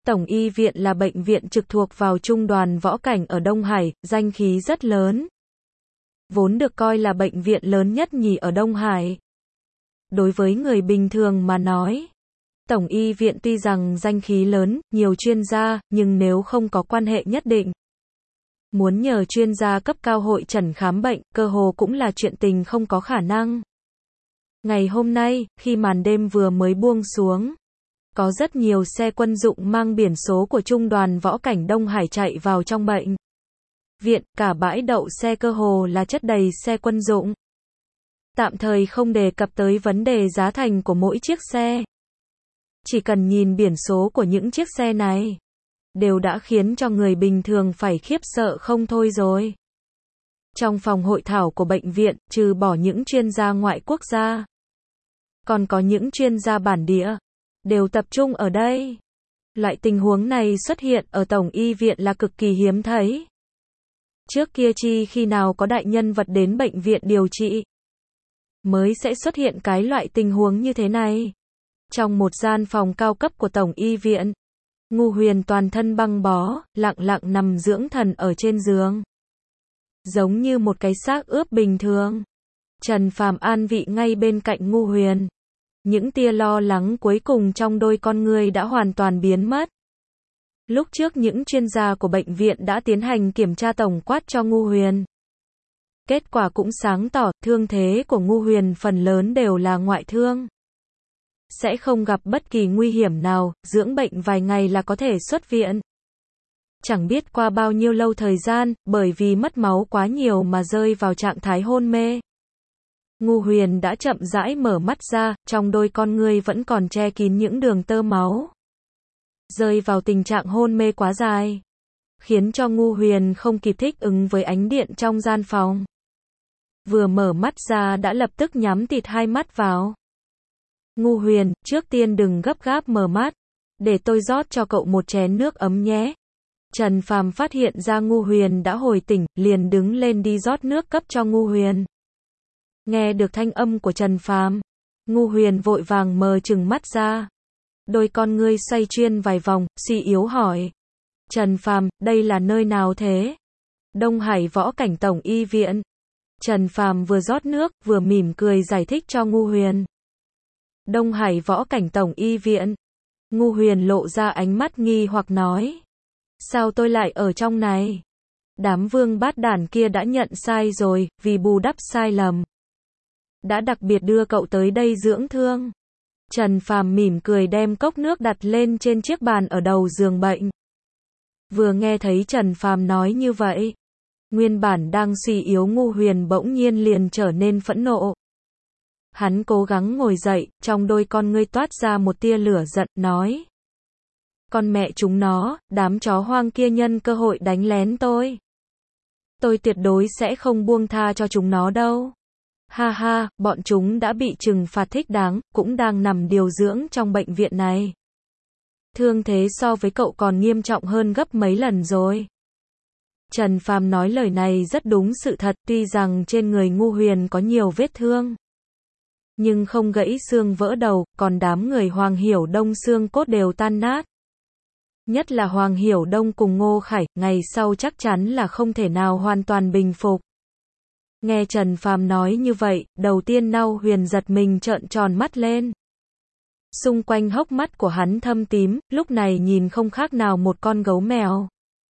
Tổng y viện là bệnh viện trực thuộc vào Trung đoàn Võ Cảnh ở Đông Hải, danh khí rất lớn. Vốn được coi là bệnh viện lớn nhất nhì ở Đông Hải. Đối với người bình thường mà nói, Tổng y viện tuy rằng danh khí lớn, nhiều chuyên gia, nhưng nếu không có quan hệ nhất định, muốn nhờ chuyên gia cấp cao hội chẩn khám bệnh, cơ hồ cũng là chuyện tình không có khả năng. Ngày hôm nay, khi màn đêm vừa mới buông xuống, có rất nhiều xe quân dụng mang biển số của Trung đoàn Võ Cảnh Đông Hải chạy vào trong bệnh viện, cả bãi đậu xe cơ hồ là chất đầy xe quân dụng. Tạm thời không đề cập tới vấn đề giá thành của mỗi chiếc xe. Chỉ cần nhìn biển số của những chiếc xe này, đều đã khiến cho người bình thường phải khiếp sợ không thôi rồi. Trong phòng hội thảo của bệnh viện, trừ bỏ những chuyên gia ngoại quốc gia, còn có những chuyên gia bản địa, đều tập trung ở đây. Loại tình huống này xuất hiện ở Tổng y viện là cực kỳ hiếm thấy. Trước kia chi khi nào có đại nhân vật đến bệnh viện điều trị, mới sẽ xuất hiện cái loại tình huống như thế này. Trong một gian phòng cao cấp của Tổng y viện, Ngô Huyền toàn thân băng bó, lặng lặng nằm dưỡng thần ở trên giường. Giống như một cái xác ướp bình thường. Trần Phàm an vị ngay bên cạnh Ngô Huyền. Những tia lo lắng cuối cùng trong đôi con người đã hoàn toàn biến mất. Lúc trước những chuyên gia của bệnh viện đã tiến hành kiểm tra tổng quát cho Ngô Huyền. Kết quả cũng sáng tỏ, thương thế của Ngô Huyền phần lớn đều là ngoại thương. Sẽ không gặp bất kỳ nguy hiểm nào, dưỡng bệnh vài ngày là có thể xuất viện. Chẳng biết qua bao nhiêu lâu thời gian, bởi vì mất máu quá nhiều mà rơi vào trạng thái hôn mê. Ngô Huyền đã chậm rãi mở mắt ra, trong đôi con ngươi vẫn còn che kín những đường tơ máu. Rơi vào tình trạng hôn mê quá dài, khiến cho Ngô Huyền không kịp thích ứng với ánh điện trong gian phòng. Vừa mở mắt ra đã lập tức nhắm tịt hai mắt vào. Ngô Huyền, trước tiên đừng gấp gáp mở mắt, để tôi rót cho cậu một chén nước ấm nhé. Trần Phàm phát hiện ra Ngô Huyền đã hồi tỉnh, liền đứng lên đi rót nước cấp cho Ngô Huyền. Nghe được thanh âm của Trần Phàm, Ngô Huyền vội vàng mở trừng mắt ra. Đôi con ngươi xoay chuyên vài vòng, suy yếu hỏi. Trần Phàm, đây là nơi nào thế? Đông Hải Võ Cảnh Tổng y viện. Trần Phàm vừa rót nước, vừa mỉm cười giải thích cho Ngô Huyền. Đông Hải Võ Cảnh Tổng y viện. Ngô Huyền lộ ra ánh mắt nghi hoặc nói. Sao tôi lại ở trong này? Đám vương bát đản kia đã nhận sai rồi, vì bù đắp sai lầm, đã đặc biệt đưa cậu tới đây dưỡng thương. Trần Phàm mỉm cười đem cốc nước đặt lên trên chiếc bàn ở đầu giường bệnh. Vừa nghe thấy Trần Phàm nói như vậy, nguyên bản đang suy yếu Ngô Huyền bỗng nhiên liền trở nên phẫn nộ. Hắn cố gắng ngồi dậy, trong đôi con ngươi toát ra một tia lửa giận, nói. Con mẹ chúng nó, đám chó hoang kia nhân cơ hội đánh lén tôi. Tôi tuyệt đối sẽ không buông tha cho chúng nó đâu. Ha ha, bọn chúng đã bị trừng phạt thích đáng, cũng đang nằm điều dưỡng trong bệnh viện này. Thương thế so với cậu còn nghiêm trọng hơn gấp mấy lần rồi. Trần Phàm nói lời này rất đúng sự thật, tuy rằng trên người Ngô Huyền có nhiều vết thương, nhưng không gãy xương vỡ đầu, còn đám người Hoàng Hiểu Đông xương cốt đều tan nát. Nhất là Hoàng Hiểu Đông cùng Ngô Khải, ngày sau chắc chắn là không thể nào hoàn toàn bình phục. Nghe Trần Phàm nói như vậy, đầu tiên Ngô Huyền giật mình trợn tròn mắt lên. Xung quanh hốc mắt của hắn thâm tím, lúc này nhìn không khác nào một con gấu mèo.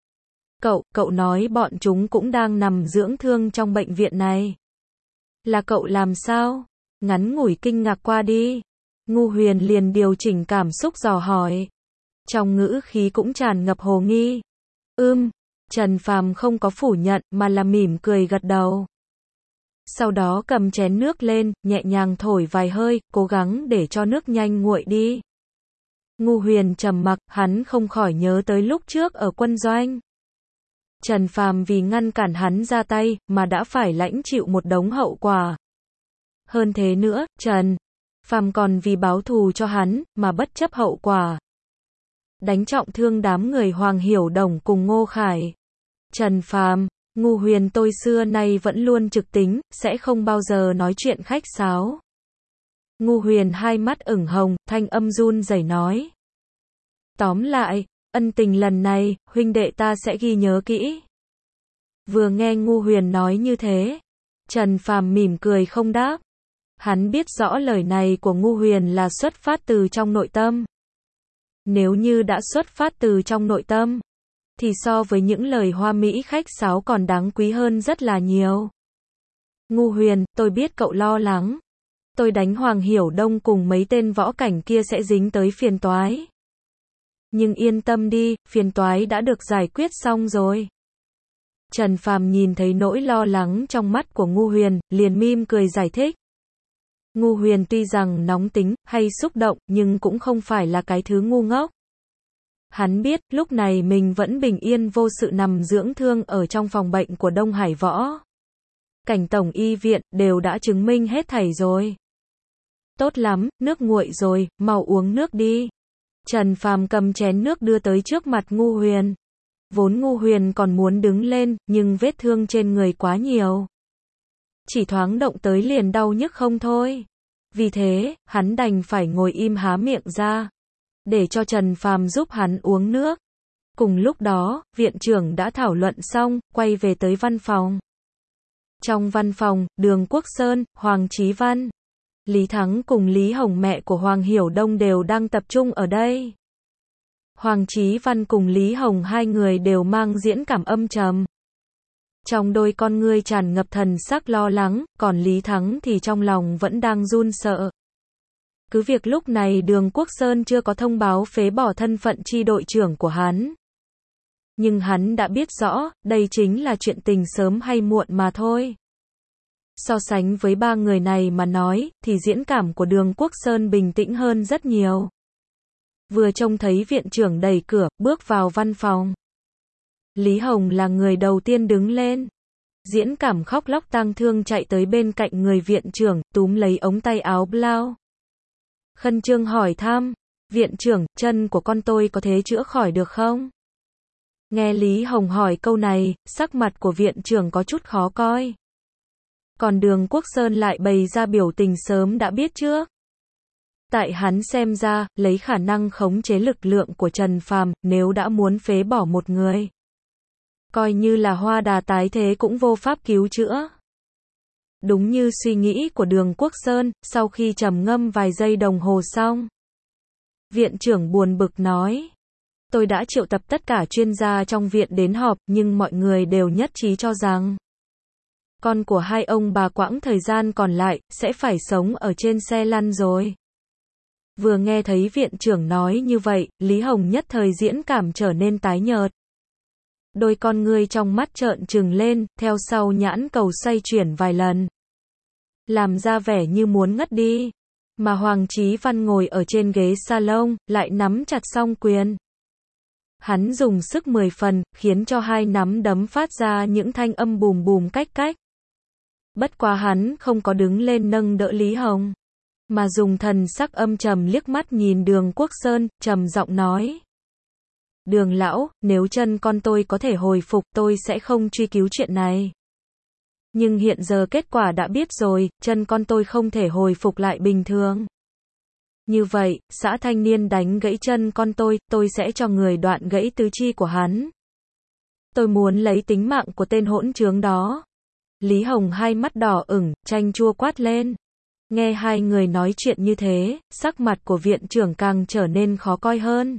Cậu nói bọn chúng cũng đang nằm dưỡng thương trong bệnh viện này. Là cậu làm sao? Ngắn ngủi kinh ngạc qua đi. Ngô Huyền liền điều chỉnh cảm xúc dò hỏi. Trong ngữ khí cũng tràn ngập hồ nghi. Trần Phàm không có phủ nhận mà là mỉm cười gật đầu. Sau đó cầm chén nước lên, nhẹ nhàng thổi vài hơi, cố gắng để cho nước nhanh nguội đi. Ngô Huyền trầm mặc, hắn không khỏi nhớ tới lúc trước ở quân doanh. Trần Phàm vì ngăn cản hắn ra tay, mà đã phải lãnh chịu một đống hậu quả. Hơn thế nữa, Trần Phàm còn vì báo thù cho hắn, mà bất chấp hậu quả, đánh trọng thương đám người Hoàng Hiểu Đồng cùng Ngô Khải. Trần Phàm, Ngô Huyền tôi xưa nay vẫn luôn trực tính, sẽ không bao giờ nói chuyện khách sáo. Ngô Huyền hai mắt ửng hồng, thanh âm run rẩy nói. Tóm lại, Ân tình lần này, huynh đệ ta sẽ ghi nhớ kỹ. Vừa nghe Ngu Huyền nói như thế, Trần Phàm mỉm cười không đáp. Hắn biết rõ lời này của Ngu Huyền là xuất phát từ trong nội tâm. Nếu như đã xuất phát từ trong nội tâm, thì so với những lời hoa mỹ khách sáo còn đáng quý hơn rất là nhiều. Ngu Huyền, tôi biết cậu lo lắng. Tôi đánh Hoàng Hiểu Đông cùng mấy tên võ cảnh kia sẽ dính tới phiền toái. Nhưng yên tâm đi, phiền toái đã được giải quyết xong rồi. Trần Phàm nhìn thấy nỗi lo lắng trong mắt của Ngu Huyền, liền mỉm cười giải thích. Ngu Huyền tuy rằng nóng tính, hay xúc động, nhưng cũng không phải là cái thứ ngu ngốc. Hắn biết, lúc này mình vẫn bình yên vô sự nằm dưỡng thương ở trong phòng bệnh của Đông Hải Võ. Cảnh tổng y viện, đều đã chứng minh hết thảy rồi. Tốt lắm, nước nguội rồi, mau uống nước đi. Trần Phàm cầm chén nước đưa tới trước mặt Ngu Huyền. Vốn Ngu Huyền còn muốn đứng lên, nhưng vết thương trên người quá nhiều. Chỉ thoáng động tới liền đau nhức không thôi. Vì thế, hắn đành phải ngồi im há miệng ra, để cho Trần Phàm giúp hắn uống nước. Cùng lúc đó, viện trưởng đã thảo luận xong, quay về tới văn phòng. Trong văn phòng, Đường Quốc Sơn, Hoàng Chí Văn, Lý Thắng cùng Lý Hồng mẹ của Hoàng Hiểu Đông đều đang tập trung ở đây. Hoàng Chí Văn cùng Lý Hồng hai người đều mang diễn cảm âm trầm. Trong đôi con ngươi tràn ngập thần sắc lo lắng, còn Lý Thắng thì trong lòng vẫn đang run sợ. Cứ việc lúc này Đường Quốc Sơn chưa có thông báo phế bỏ thân phận chi đội trưởng của hắn. Nhưng hắn đã biết rõ, đây chính là chuyện tình sớm hay muộn mà thôi. So sánh với ba người này mà nói, thì diễn cảm của Đường Quốc Sơn bình tĩnh hơn rất nhiều. Vừa trông thấy viện trưởng đẩy cửa, bước vào văn phòng. Lý Hồng là người đầu tiên đứng lên. Diễn cảm khóc lóc tang thương chạy tới bên cạnh người viện trưởng, túm lấy ống tay áo blau. Khẩn trương hỏi thăm, viện trưởng, chân của con tôi có thể chữa khỏi được không? Nghe Lý Hồng hỏi câu này, sắc mặt của viện trưởng có chút khó coi. Còn Đường Quốc Sơn lại bày ra biểu tình sớm đã biết trước. Tại hắn xem ra, lấy khả năng khống chế lực lượng của Trần Phàm, nếu đã muốn phế bỏ một người, coi như là Hoa Đà tái thế cũng vô pháp cứu chữa. Đúng như suy nghĩ của Đường Quốc Sơn, sau khi trầm ngâm vài giây đồng hồ xong, viện trưởng buồn bực nói. Tôi đã triệu tập tất cả chuyên gia trong viện đến họp, nhưng mọi người đều nhất trí cho rằng con của hai ông bà quãng thời gian còn lại, sẽ phải sống ở trên xe lăn rồi. Vừa nghe thấy viện trưởng nói như vậy, Lý Hồng nhất thời diễn cảm trở nên tái nhợt. Đôi con ngươi trong mắt trợn trừng lên, theo sau nhãn cầu xoay chuyển vài lần. Làm ra vẻ như muốn ngất đi. Mà Hoàng Chí Văn ngồi ở trên ghế salon, lại nắm chặt song quyền. Hắn dùng sức 10 phần, khiến cho hai nắm đấm phát ra những thanh âm bùm bùm cách cách. Bất quá hắn không có đứng lên nâng đỡ Lý Hồng, mà dùng thần sắc âm trầm liếc mắt nhìn Đường Quốc Sơn, trầm giọng nói. Đường lão, nếu chân con tôi có thể hồi phục, tôi sẽ không truy cứu chuyện này. Nhưng hiện giờ kết quả đã biết rồi, chân con tôi không thể hồi phục lại bình thường. Như vậy, xã thanh niên đánh gãy chân con tôi sẽ cho người đoạn gãy tứ chi của hắn. Tôi muốn lấy tính mạng của tên hỗn trướng đó. Lý Hồng hai mắt đỏ ửng, chanh chua quát lên. Nghe hai người nói chuyện như thế, sắc mặt của viện trưởng càng trở nên khó coi hơn.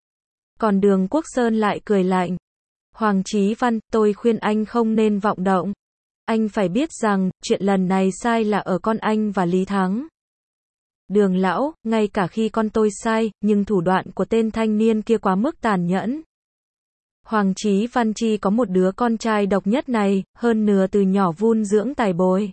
Còn Đường Quốc Sơn lại cười lạnh. Hoàng Chí Văn, tôi khuyên anh không nên vọng động. Anh phải biết rằng, chuyện lần này sai là ở con anh và Lý Thắng. Đường lão, ngay cả khi con tôi sai, nhưng thủ đoạn của tên thanh niên kia quá mức tàn nhẫn. Hoàng Chí Văn chi có một đứa con trai độc nhất này, hơn nữa từ nhỏ vun dưỡng tài bồi.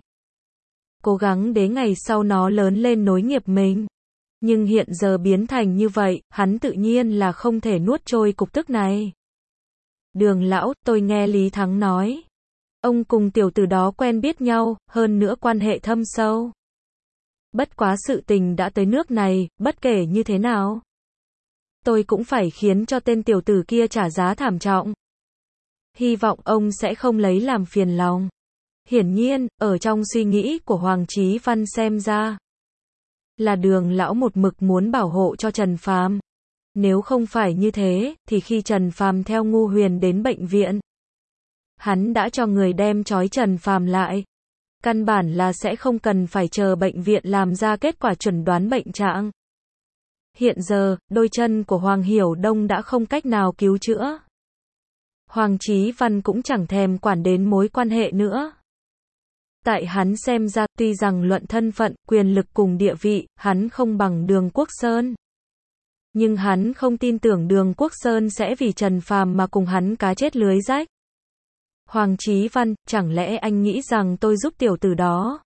Cố gắng đến ngày sau nó lớn lên nối nghiệp mình. Nhưng hiện giờ biến thành như vậy, hắn tự nhiên là không thể nuốt trôi cục tức này. Đường lão, tôi nghe Lý Thắng nói. Ông cùng tiểu tử đó quen biết nhau, hơn nữa quan hệ thâm sâu. Bất quá sự tình đã tới nước này, bất kể như thế nào, tôi cũng phải khiến cho tên tiểu tử kia trả giá thảm trọng. Hy vọng ông sẽ không lấy làm phiền lòng. Hiển nhiên, ở trong suy nghĩ của Hoàng Chí Văn xem ra, là Đường lão một mực muốn bảo hộ cho Trần Phàm. Nếu không phải như thế, thì khi Trần Phàm theo Ngu Huyền đến bệnh viện, hắn đã cho người đem trói Trần Phàm lại. Căn bản là sẽ không cần phải chờ bệnh viện làm ra kết quả chẩn đoán bệnh trạng. Hiện giờ, đôi chân của Hoàng Hiểu Đông đã không cách nào cứu chữa. Hoàng Chí Văn cũng chẳng thèm quản đến mối quan hệ nữa. Tại hắn xem ra, tuy rằng luận thân phận, quyền lực cùng địa vị, hắn không bằng Đường Quốc Sơn. Nhưng hắn không tin tưởng Đường Quốc Sơn sẽ vì Trần Phàm mà cùng hắn cá chết lưới rách. Hoàng Chí Văn, chẳng lẽ anh nghĩ rằng tôi giúp tiểu tử đó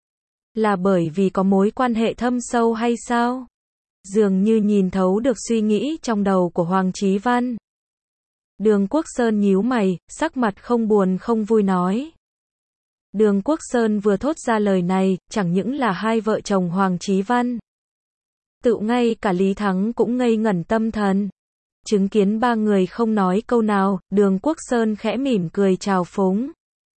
là bởi vì có mối quan hệ thâm sâu hay sao? Dường như nhìn thấu được suy nghĩ trong đầu của Hoàng Chí Văn. Đường Quốc Sơn nhíu mày, sắc mặt không buồn không vui nói. Đường Quốc Sơn vừa thốt ra lời này, chẳng những là hai vợ chồng Hoàng Chí Văn. Tự ngay cả Lý Thắng cũng ngây ngẩn tâm thần. Chứng kiến ba người không nói câu nào, Đường Quốc Sơn khẽ mỉm cười chào phúng.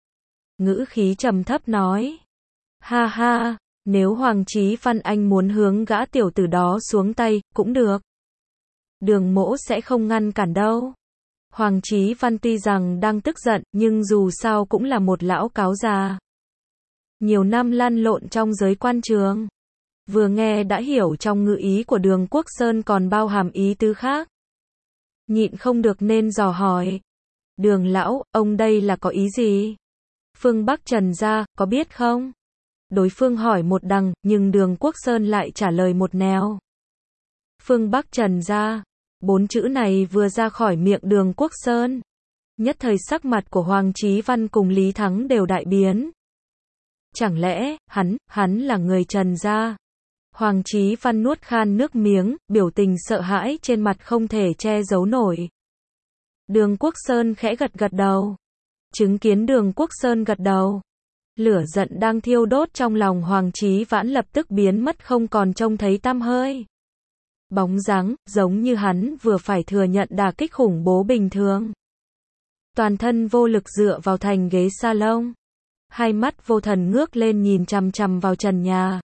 Ngữ khí trầm thấp nói. Ha ha, nếu Hoàng Chí Văn anh muốn hướng gã tiểu tử đó xuống tay, cũng được. Đường mỗ sẽ không ngăn cản đâu. Hoàng Chí Văn tuy rằng đang tức giận, nhưng dù sao cũng là một lão cáo già. Nhiều năm lăn lộn trong giới quan trường. Vừa nghe đã hiểu trong ngữ ý của Đường Quốc Sơn còn bao hàm ý tứ khác. Nhịn không được nên dò hỏi. Đường lão, ông đây là có ý gì? Phương Bắc Trần gia, có biết không? Đối phương hỏi một đằng, nhưng Đường Quốc Sơn lại trả lời một nẻo. Phương Bắc Trần gia. 4 chữ này vừa ra khỏi miệng Đường Quốc Sơn. Nhất thời sắc mặt của Hoàng Chí Văn cùng Lý Thắng đều đại biến. Chẳng lẽ, hắn là người Trần gia? Hoàng Chí Văn nuốt khan nước miếng, biểu tình sợ hãi trên mặt không thể che giấu nổi. Đường Quốc Sơn khẽ gật gật đầu. Chứng kiến Đường Quốc Sơn gật đầu. Lửa giận đang thiêu đốt trong lòng Hoàng Chí Vãn lập tức biến mất không còn trông thấy tăm hơi. Bóng dáng, giống như hắn vừa phải thừa nhận đả kích khủng bố bình thường. Toàn thân vô lực dựa vào thành ghế salon. Hai mắt vô thần ngước lên nhìn chằm chằm vào trần nhà.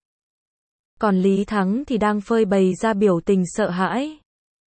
Còn Lý Thắng thì đang phơi bày ra biểu tình sợ hãi.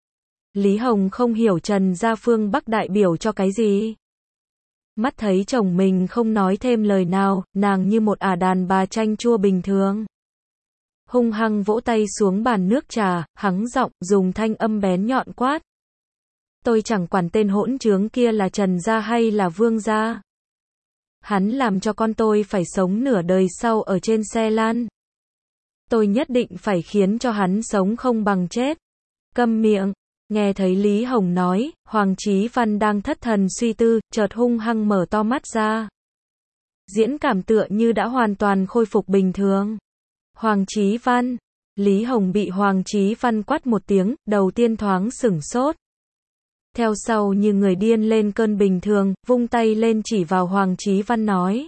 Lý Hồng không hiểu Trần gia Phương Bắc đại biểu cho cái gì. Mắt thấy chồng mình không nói thêm lời nào, nàng như một đàn bà chanh chua bình thường. Hung hăng vỗ tay xuống bàn nước trà, hắng giọng, dùng thanh âm bén nhọn quát. Tôi chẳng quản tên hỗn trướng kia là Trần gia hay là Vương gia. Hắn làm cho con tôi phải sống nửa đời sau ở trên xe lăn. Tôi nhất định phải khiến cho hắn sống không bằng chết. Câm miệng. Nghe thấy Lý Hồng nói, Hoàng Chí Văn đang thất thần suy tư, chợt hung hăng mở to mắt ra. Diễn cảm tựa như đã hoàn toàn khôi phục bình thường. Hoàng Chí Văn. Lý Hồng bị Hoàng Chí Văn quát một tiếng, đầu tiên thoáng sửng sốt. Theo sau như người điên lên cơn bình thường, vung tay lên chỉ vào Hoàng Chí Văn nói.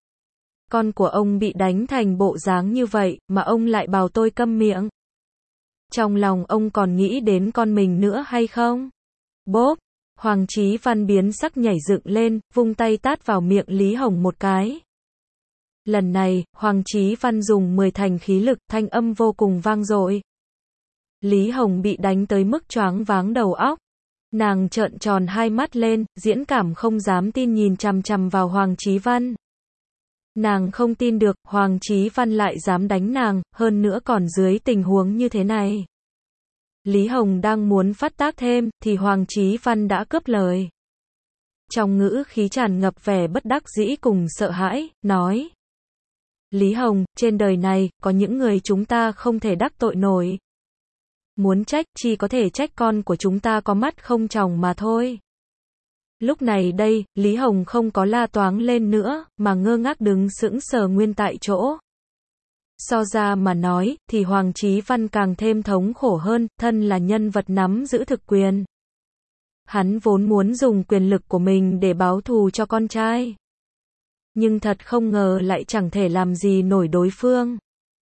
Con của ông bị đánh thành bộ dáng như vậy, mà ông lại bảo tôi câm miệng. Trong lòng ông còn nghĩ đến con mình nữa hay không? Bốp! Hoàng Chí Văn biến sắc nhảy dựng lên, vung tay tát vào miệng Lý Hồng một cái. Lần này, Hoàng Chí Văn dùng 10 thành khí lực, thanh âm vô cùng vang dội. Lý Hồng bị đánh tới mức choáng váng đầu óc. Nàng trợn tròn hai mắt lên, diễn cảm không dám tin nhìn chằm chằm vào Hoàng Chí Văn. Nàng không tin được, Hoàng Chí Văn lại dám đánh nàng, hơn nữa còn dưới tình huống như thế này. Lý Hồng đang muốn phát tác thêm, thì Hoàng Chí Văn đã cướp lời. Trong ngữ khí tràn ngập vẻ bất đắc dĩ cùng sợ hãi, nói. Lý Hồng, trên đời này, có những người chúng ta không thể đắc tội nổi. Muốn trách, chỉ có thể trách con của chúng ta có mắt không tròng mà thôi. Lúc này đây, Lý Hồng không có la toáng lên nữa, mà ngơ ngác đứng sững sờ nguyên tại chỗ. So ra mà nói, thì Hoàng Chí Văn càng thêm thống khổ hơn, thân là nhân vật nắm giữ thực quyền. Hắn vốn muốn dùng quyền lực của mình để báo thù cho con trai. Nhưng thật không ngờ lại chẳng thể làm gì nổi đối phương.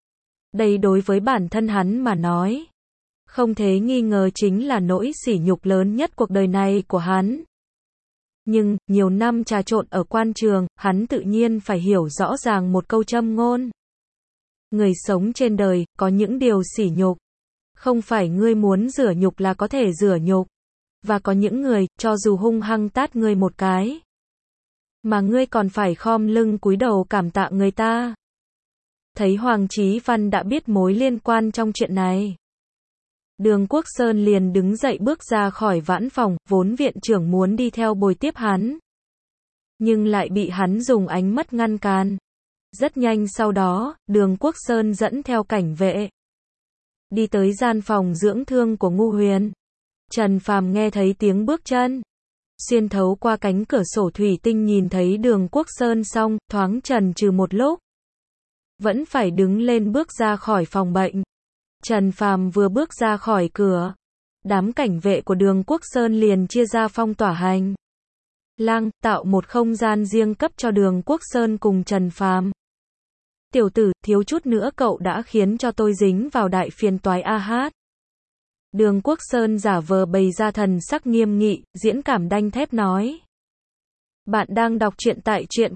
Đây đối với bản thân hắn mà nói. Không thể nghi ngờ chính là nỗi sỉ nhục lớn nhất cuộc đời này của hắn. Nhưng, nhiều năm trà trộn ở quan trường, hắn tự nhiên phải hiểu rõ ràng một câu châm ngôn. Người sống trên đời, có những điều sỉ nhục. Không phải ngươi muốn rửa nhục là có thể rửa nhục. Và có những người, cho dù hung hăng tát ngươi một cái, mà ngươi còn phải khom lưng cúi đầu cảm tạ người ta. Thấy Hoàng Chí Văn đã biết mối liên quan trong chuyện này, Đường Quốc Sơn liền đứng dậy bước ra khỏi vãn phòng, vốn viện trưởng muốn đi theo bồi tiếp hắn, nhưng lại bị hắn dùng ánh mắt ngăn cản. Rất nhanh sau đó, Đường Quốc Sơn dẫn theo cảnh vệ, đi tới gian phòng dưỡng thương của Ngu Huyền. Trần Phàm nghe thấy tiếng bước chân, xuyên thấu qua cánh cửa sổ thủy tinh nhìn thấy Đường Quốc Sơn xong, thoáng chần chừ một lúc, vẫn phải đứng lên bước ra khỏi phòng bệnh. Trần Phàm vừa bước ra khỏi cửa, đám cảnh vệ của Đường Quốc Sơn liền chia ra phong tỏa hành lang, tạo một không gian riêng cấp cho Đường Quốc Sơn cùng Trần Phàm. Tiểu tử, thiếu chút nữa cậu đã khiến cho tôi dính vào đại phiền toái a hát. Đường Quốc Sơn giả vờ bày ra thần sắc nghiêm nghị, diễn cảm đanh thép nói. Bạn đang đọc truyện tại truyện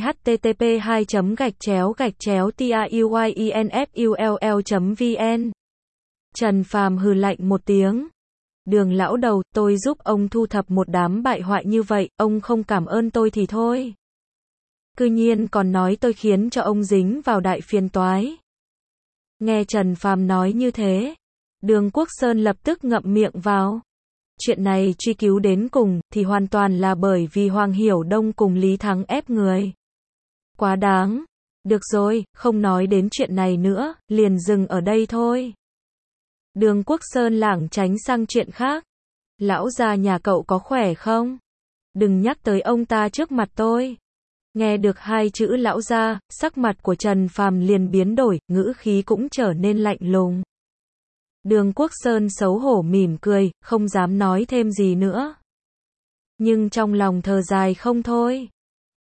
http://tauyenfull.vn. Trần Phàm hừ lạnh một tiếng. Đường lão đầu, tôi giúp ông thu thập một đám bại hoại như vậy, ông không cảm ơn tôi thì thôi. Cư nhiên còn nói tôi khiến cho ông dính vào đại phiền toái. Nghe Trần Phàm nói như thế, Đường Quốc Sơn lập tức ngậm miệng vào. Chuyện này truy cứu đến cùng, thì hoàn toàn là bởi vì Hoàng Hiểu Đông cùng Lý Thắng ép người. Quá đáng. Được rồi, không nói đến chuyện này nữa, liền dừng ở đây thôi. Đường Quốc Sơn lảng tránh sang chuyện khác. Lão gia nhà cậu có khỏe không? Đừng nhắc tới ông ta trước mặt tôi. Nghe được hai chữ lão gia, sắc mặt của Trần Phàm liền biến đổi, ngữ khí cũng trở nên lạnh lùng. Đường Quốc Sơn xấu hổ mỉm cười, không dám nói thêm gì nữa. Nhưng trong lòng thở dài không thôi.